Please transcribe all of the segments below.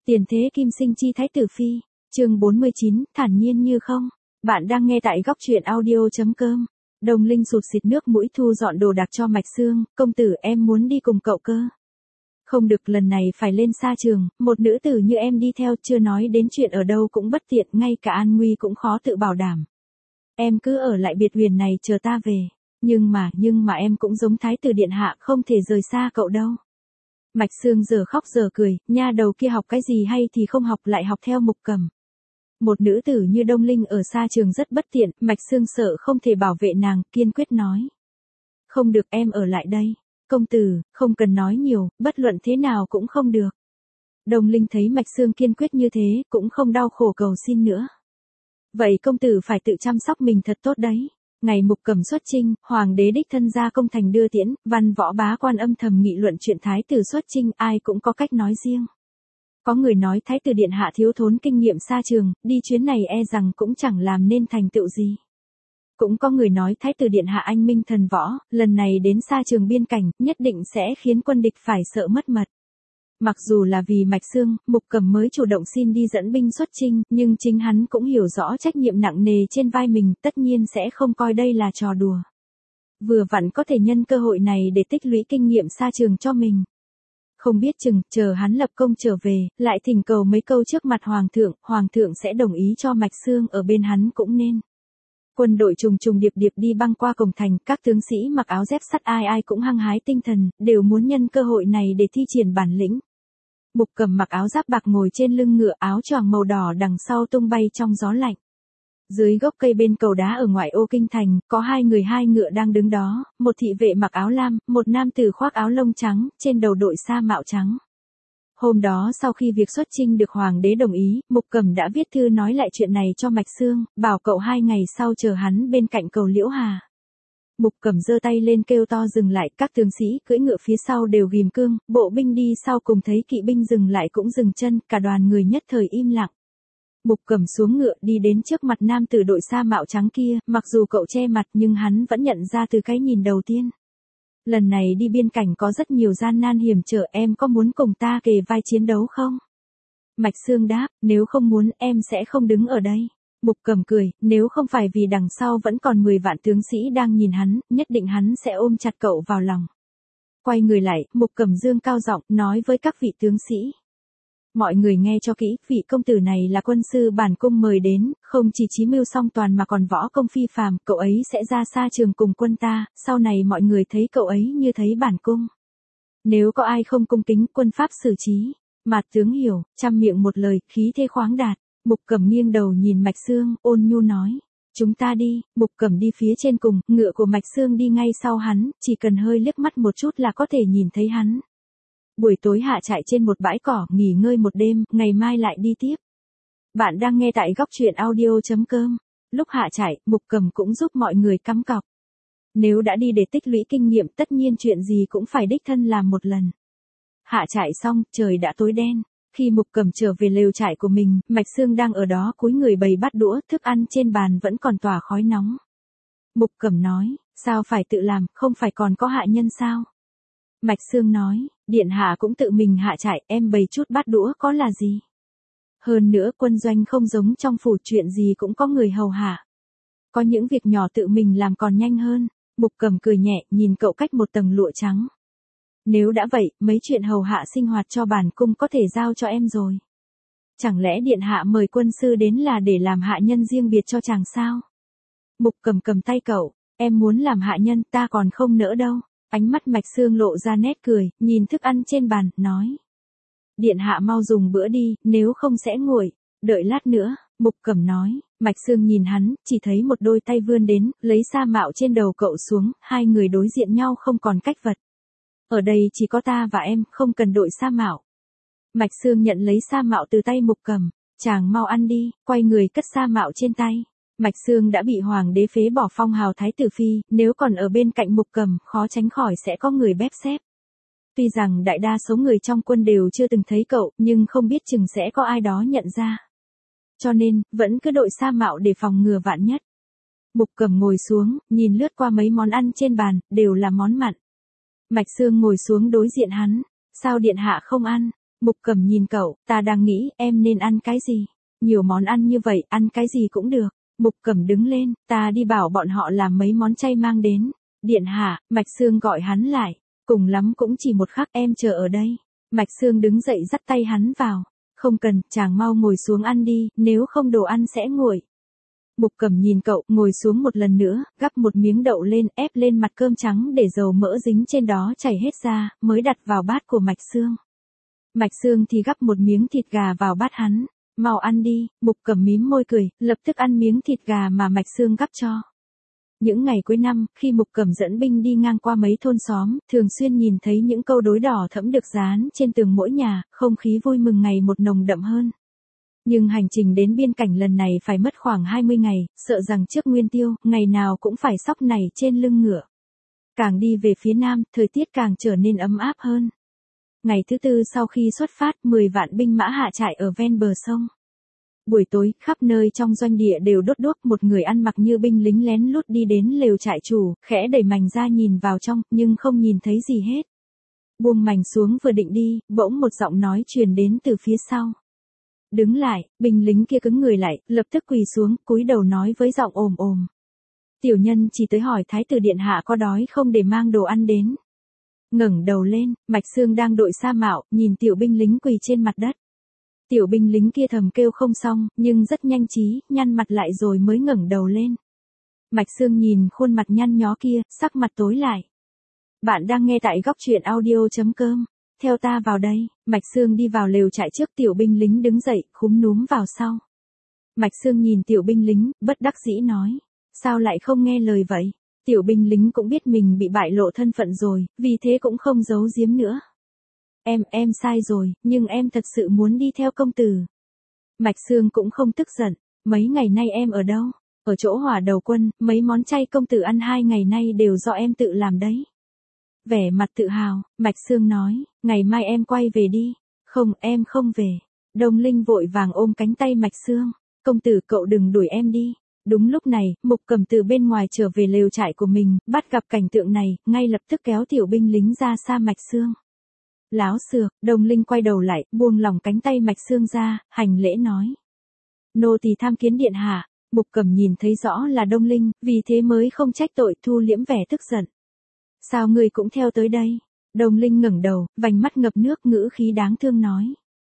Tiền thế kim sinh chi thái tử phi, chương 49, thản nhiên như không. Bạn đang nghe tại góc truyện audio.com. Đồng Linh sụt xịt nước mũi thu dọn đồ đạc cho Mạch Sương, công tử em muốn đi cùng cậu cơ. Không được, lần này phải lên xa trường, một nữ tử như em đi theo, chưa nói đến chuyện ở đâu cũng bất tiện, ngay cả an nguy cũng khó tự bảo đảm. Em cứ ở lại biệt huyền này chờ ta về, nhưng mà em cũng giống thái tử điện hạ, không thể rời xa cậu đâu. Mạch Sương giờ khóc giờ cười, nha đầu kia học cái gì hay thì không học, lại học theo Mục Cầm. Một nữ tử như Đông Linh ở xa trường rất bất tiện, Mạch Sương sợ không thể bảo vệ nàng, kiên quyết nói. Không được, em ở lại đây. Công tử, không cần nói nhiều, bất luận thế nào cũng không được. Đông Linh thấy Mạch Sương kiên quyết như thế, cũng không đau khổ cầu xin nữa. Vậy công tử phải tự chăm sóc mình thật tốt đấy. Ngày Mục Cầm xuất chinh, hoàng đế đích thân ra công thành đưa tiễn, văn võ bá quan âm thầm nghị luận chuyện thái tử xuất chinh, ai cũng có cách nói riêng. Có người nói thái tử điện hạ thiếu thốn kinh nghiệm xa trường, đi chuyến này e rằng cũng chẳng làm nên thành tựu gì. Cũng có người nói thái tử điện hạ anh minh thần võ, lần này đến xa trường biên cảnh, nhất định sẽ khiến quân địch phải sợ mất mật. Mặc dù là vì Mạch Sương, Mục Cầm mới chủ động xin đi dẫn binh xuất chinh, nhưng chính hắn cũng hiểu rõ trách nhiệm nặng nề trên vai mình, tất nhiên sẽ không coi đây là trò đùa. Vừa vặn có thể nhân cơ hội này để tích lũy kinh nghiệm xa trường cho mình. Không biết chừng, chờ hắn lập công trở về, lại thỉnh cầu mấy câu trước mặt hoàng thượng sẽ đồng ý cho Mạch Sương ở bên hắn cũng nên. Quân đội trùng trùng điệp điệp đi băng qua cổng thành, các tướng sĩ mặc áo dép sắt ai ai cũng hăng hái tinh thần, đều muốn nhân cơ hội này để thi triển bản lĩnh. Mục Cầm mặc áo giáp bạc ngồi trên lưng ngựa, áo choàng màu đỏ đằng sau tung bay trong gió lạnh. Dưới gốc cây bên cầu đá ở ngoại ô kinh thành, có hai người hai ngựa đang đứng đó, một thị vệ mặc áo lam, một nam tử khoác áo lông trắng, trên đầu đội sa mạo trắng. Hôm đó sau khi việc xuất chinh được hoàng đế đồng ý, Mục Cầm đã viết thư nói lại chuyện này cho Mạch Sương, bảo cậu 2 ngày sau chờ hắn bên cạnh cầu Liễu Hà. Mục Cầm giơ tay lên kêu to dừng lại, các tướng sĩ cưỡi ngựa phía sau đều ghim cương, bộ binh đi sau cùng thấy kỵ binh dừng lại cũng dừng chân, cả đoàn người nhất thời im lặng. Mục Cầm xuống ngựa đi đến trước mặt nam tử đội sa mạo trắng kia, mặc dù cậu che mặt nhưng hắn vẫn nhận ra từ cái nhìn đầu tiên. Lần này đi biên cảnh có rất nhiều gian nan hiểm trở, em có muốn cùng ta kề vai chiến đấu không? Mạch Sương đáp, nếu không muốn em sẽ không đứng ở đây. Mục Cầm cười, nếu không phải vì đằng sau vẫn còn 10 vạn tướng sĩ đang nhìn hắn, nhất định hắn sẽ ôm chặt cậu vào lòng. Quay người lại, Mục Cầm dương cao giọng, nói với các vị tướng sĩ. Mọi người nghe cho kỹ, vị công tử này là quân sư bản cung mời đến, không chỉ chí mưu song toàn mà còn võ công phi phàm, cậu ấy sẽ ra xa trường cùng quân ta, sau này mọi người thấy cậu ấy như thấy bản cung. Nếu có ai không cung kính, quân pháp xử trí. Mạt tướng hiểu, trăm miệng một lời, khí thế khoáng đạt. Mục Cầm nghiêng đầu nhìn Mạch Sương, ôn nhu nói. Chúng ta đi. Mục Cầm đi phía trên cùng, ngựa của Mạch Sương đi ngay sau hắn, chỉ cần hơi liếc mắt một chút là có thể nhìn thấy hắn. Buổi tối hạ trại trên một bãi cỏ, nghỉ ngơi một đêm, ngày mai lại đi tiếp. Bạn đang nghe tại góc truyện audio.com. Lúc hạ trại, Mục Cầm cũng giúp mọi người cắm cọc. Nếu đã đi để tích lũy kinh nghiệm, tất nhiên chuyện gì cũng phải đích thân làm một lần. Hạ trại xong, trời đã tối đen. Khi Mục Cầm trở về lều trại của mình, Mạch Sương đang ở đó cúi người bày bát đũa, thức ăn trên bàn vẫn còn tỏa khói nóng. Mục Cầm nói, sao phải tự làm, không phải còn có hạ nhân sao? Mạch Sương nói, điện hạ cũng tự mình hạ trại, em bày chút bát đũa có là gì? Hơn nữa quân doanh không giống trong phủ, chuyện gì cũng có người hầu hạ. Có những việc nhỏ tự mình làm còn nhanh hơn. Mục Cầm cười nhẹ, nhìn cậu cách một tầng lụa trắng. Nếu đã vậy, mấy chuyện hầu hạ sinh hoạt cho bản cung có thể giao cho em rồi. Chẳng lẽ điện hạ mời quân sư đến là để làm hạ nhân riêng biệt cho chàng sao? Mục Cầm cầm tay cậu, em muốn làm hạ nhân, ta còn không nỡ đâu. Ánh mắt Mạch Sương lộ ra nét cười, nhìn thức ăn trên bàn, nói. Điện hạ mau dùng bữa đi, nếu không sẽ nguội, đợi lát nữa, Mục Cầm nói. Mạch Sương nhìn hắn, chỉ thấy một đôi tay vươn đến, lấy sa mạo trên đầu cậu xuống, hai người đối diện nhau không còn cách vật. Ở đây chỉ có ta và em, không cần đội sa mạo. Mạch Sương nhận lấy sa mạo từ tay Mục Cầm, chàng mau ăn đi, quay người cất sa mạo trên tay. Mạch Sương đã bị hoàng đế phế bỏ phong hào thái tử phi, nếu còn ở bên cạnh Mục Cầm, khó tránh khỏi sẽ có người bép xép. Tuy rằng đại đa số người trong quân đều chưa từng thấy cậu, nhưng không biết chừng sẽ có ai đó nhận ra. Cho nên, vẫn cứ đội sa mạo để phòng ngừa vạn nhất. Mục Cầm ngồi xuống, nhìn lướt qua mấy món ăn trên bàn, đều là món mặn. Mạch Sương ngồi xuống đối diện hắn, sao điện hạ không ăn? Mục Cẩm nhìn cậu, ta đang nghĩ em nên ăn cái gì. Nhiều món ăn như vậy, ăn cái gì cũng được. Mục Cẩm đứng lên, ta đi bảo bọn họ làm mấy món chay mang đến. Điện hạ, Mạch Sương gọi hắn lại. Cùng lắm cũng chỉ một khắc, em chờ ở đây. Mạch Sương đứng dậy dắt tay hắn vào. Không cần, chàng mau ngồi xuống ăn đi, nếu không đồ ăn sẽ nguội. Mục Cẩm nhìn cậu, ngồi xuống một lần nữa, gắp một miếng đậu lên, ép lên mặt cơm trắng để dầu mỡ dính trên đó chảy hết ra, mới đặt vào bát của Mạch Sương. Mạch Sương thì gắp một miếng thịt gà vào bát hắn. Mau ăn đi, Mục Cẩm mím môi cười, lập tức ăn miếng thịt gà mà Mạch Sương gắp cho. Những ngày cuối năm, khi Mục Cẩm dẫn binh đi ngang qua mấy thôn xóm, thường xuyên nhìn thấy những câu đối đỏ thẫm được dán trên tường mỗi nhà, không khí vui mừng ngày một nồng đậm hơn. Nhưng hành trình đến biên cảnh lần này phải mất khoảng 20 ngày, sợ rằng trước Nguyên Tiêu, ngày nào cũng phải xóc nảy trên lưng ngựa. Càng đi về phía nam, thời tiết càng trở nên ấm áp hơn. Ngày thứ tư sau khi xuất phát, 10 vạn binh mã hạ trại ở ven bờ sông. Buổi tối, khắp nơi trong doanh địa đều đốt đuốc, một người ăn mặc như binh lính lén lút đi đến lều trại chủ, khẽ đẩy mành ra nhìn vào trong, nhưng không nhìn thấy gì hết. Buông mành xuống vừa định đi, bỗng một giọng nói truyền đến từ phía sau. Đứng lại, binh lính kia cứng người lại, lập tức quỳ xuống, cúi đầu nói với giọng ồm ồm. Tiểu nhân chỉ tới hỏi Thái tử điện hạ có đói không để mang đồ ăn đến. Ngẩng đầu lên, Mạch Sương đang đội sa mạo, nhìn tiểu binh lính quỳ trên mặt đất. Tiểu binh lính kia thầm kêu không xong, nhưng rất nhanh trí, nhăn mặt lại rồi mới ngẩng đầu lên. Mạch Sương nhìn khuôn mặt nhăn nhó kia, sắc mặt tối lại. Bạn đang nghe tại góc truyện audio.com. Theo ta vào đây, Mạch Sương đi vào lều trại trước, tiểu binh lính đứng dậy, khúm núm vào sau. Mạch Sương nhìn tiểu binh lính, bất đắc dĩ nói. Sao lại không nghe lời vậy? Tiểu binh lính cũng biết mình bị bại lộ thân phận rồi, vì thế cũng không giấu giếm nữa. Em sai rồi, nhưng em thật sự muốn đi theo công tử. Mạch Sương cũng không tức giận. Mấy ngày nay em ở đâu? Ở chỗ Hỏa Đầu Quân, mấy món chay công tử ăn 2 ngày nay đều do em tự làm đấy. Vẻ mặt tự hào, Mạch Sương nói, ngày mai em quay về đi. Không, em không về. Đông Linh vội vàng ôm cánh tay Mạch Sương. Công tử, cậu đừng đuổi em đi. Đúng lúc này, Mục Cẩm từ bên ngoài trở về lều trại của mình, bắt gặp cảnh tượng này, ngay lập tức kéo tiểu binh lính ra xa Mạch Sương. Láo xược, Đông Linh quay đầu lại, buông lỏng cánh tay Mạch Sương ra, hành lễ nói. Nô tỳ tham kiến điện hạ. Mục Cẩm nhìn thấy rõ là Đông Linh, vì thế mới không trách tội, thu liễm vẻ tức giận. Sao ngươi cũng theo tới đây? Đông Linh ngẩng đầu, vành mắt ngập nước, ngữ khí đáng thương nói.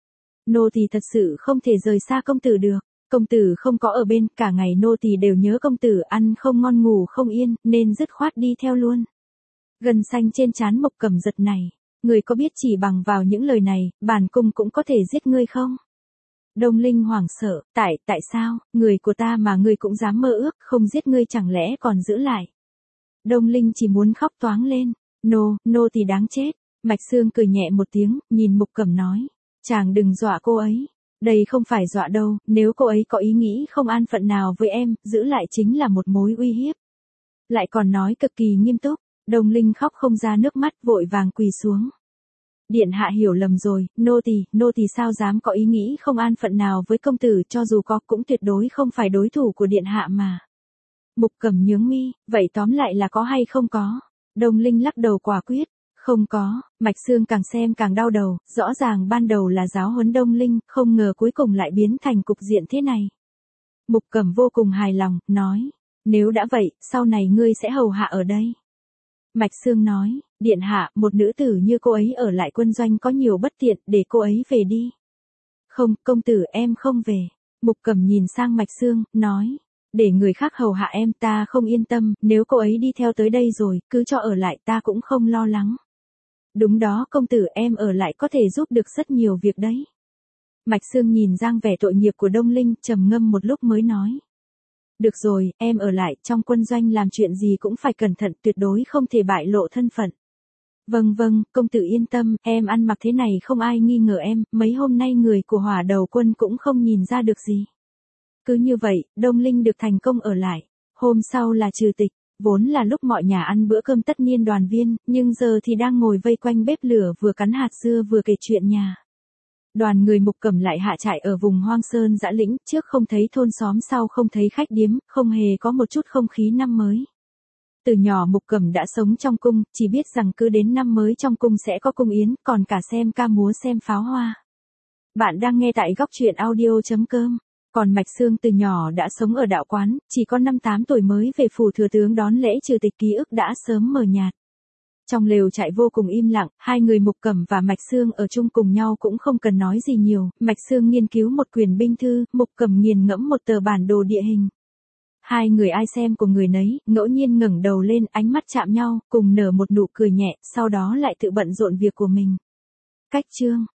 Nô tỳ thật sự không thể rời xa công tử được. Công tử không có ở bên, cả ngày nô tỳ đều nhớ công tử, ăn không ngon ngủ không yên, nên dứt khoát đi theo luôn. Gân xanh trên trán Mục Cẩm giật này. Ngươi có biết chỉ bằng vào những lời này, bản cung cũng có thể giết ngươi không? Đông Linh hoảng sợ, tại sao, người của ta mà ngươi cũng dám mơ ước, không giết ngươi chẳng lẽ còn giữ lại? Đông Linh chỉ muốn khóc toáng lên. Nô thì đáng chết. Mạch Sương cười nhẹ một tiếng, nhìn Mục Cẩm nói. Chàng đừng dọa cô ấy. Đây không phải dọa đâu, nếu cô ấy có ý nghĩ không an phận nào với em, giữ lại chính là một mối uy hiếp. Lại còn nói cực kỳ nghiêm túc. Đông Linh khóc không ra nước mắt, vội vàng quỳ xuống. Điện hạ hiểu lầm rồi, nô tỳ sao dám có ý nghĩ không an phận nào với công tử, cho dù có cũng tuyệt đối không phải đối thủ của điện hạ mà. Mục Cẩm nhướng mi, vậy tóm lại là có hay không có? Đông Linh lắc đầu quả quyết, không có. Mạch Sương càng xem càng đau đầu, rõ ràng ban đầu là giáo huấn Đông Linh, không ngờ cuối cùng lại biến thành cục diện thế này. Mục Cẩm vô cùng hài lòng, nói, nếu đã vậy, sau này ngươi sẽ hầu hạ ở đây. Mạch Sương nói, điện hạ, một nữ tử như cô ấy ở lại quân doanh có nhiều bất tiện, để cô ấy về đi. Không, công tử, em không về. Mục Cẩm nhìn sang Mạch Sương, nói, để người khác hầu hạ em, ta không yên tâm, nếu cô ấy đi theo tới đây rồi, cứ cho ở lại, ta cũng không lo lắng. Đúng đó công tử, em ở lại có thể giúp được rất nhiều việc đấy. Mạch Sương nhìn dáng vẻ tội nghiệp của Đông Linh, trầm ngâm một lúc mới nói. Được rồi, em ở lại, trong quân doanh làm chuyện gì cũng phải cẩn thận, tuyệt đối không thể bại lộ thân phận. Vâng, công tử yên tâm, em ăn mặc thế này không ai nghi ngờ em, mấy hôm nay người của Hỏa Đầu Quân cũng không nhìn ra được gì. Cứ như vậy, Đông Linh được thành công ở lại. Hôm sau là trừ tịch, vốn là lúc mọi nhà ăn bữa cơm tất niên đoàn viên, nhưng giờ thì đang ngồi vây quanh bếp lửa vừa cắn hạt dưa vừa kể chuyện nhà. Đoàn người Mục Cẩm lại hạ trại ở vùng hoang sơn dã lĩnh, trước không thấy thôn xóm, sau không thấy khách điếm, không hề có một chút không khí năm mới. Từ nhỏ Mục Cẩm đã sống trong cung, chỉ biết rằng cứ đến năm mới trong cung sẽ có cung yến, còn cả xem ca múa xem pháo hoa. Bạn đang nghe tại góc truyện audio.com. Còn Mạch Sương từ nhỏ đã sống ở đạo quán, chỉ có 5-8 tuổi mới về phủ thừa tướng đón lễ trừ tịch, ký ức đã sớm mờ nhạt. Trong lều trại vô cùng im lặng, hai người Mục Cẩm và Mạch Sương ở chung cùng nhau cũng không cần nói gì nhiều, Mạch Sương nghiên cứu một quyển binh thư, Mục Cẩm nghiền ngẫm một tờ bản đồ địa hình. Hai người ai xem của người nấy, ngẫu nhiên ngẩng đầu lên, ánh mắt chạm nhau, cùng nở một nụ cười nhẹ, sau đó lại tự bận rộn việc của mình. Cách chương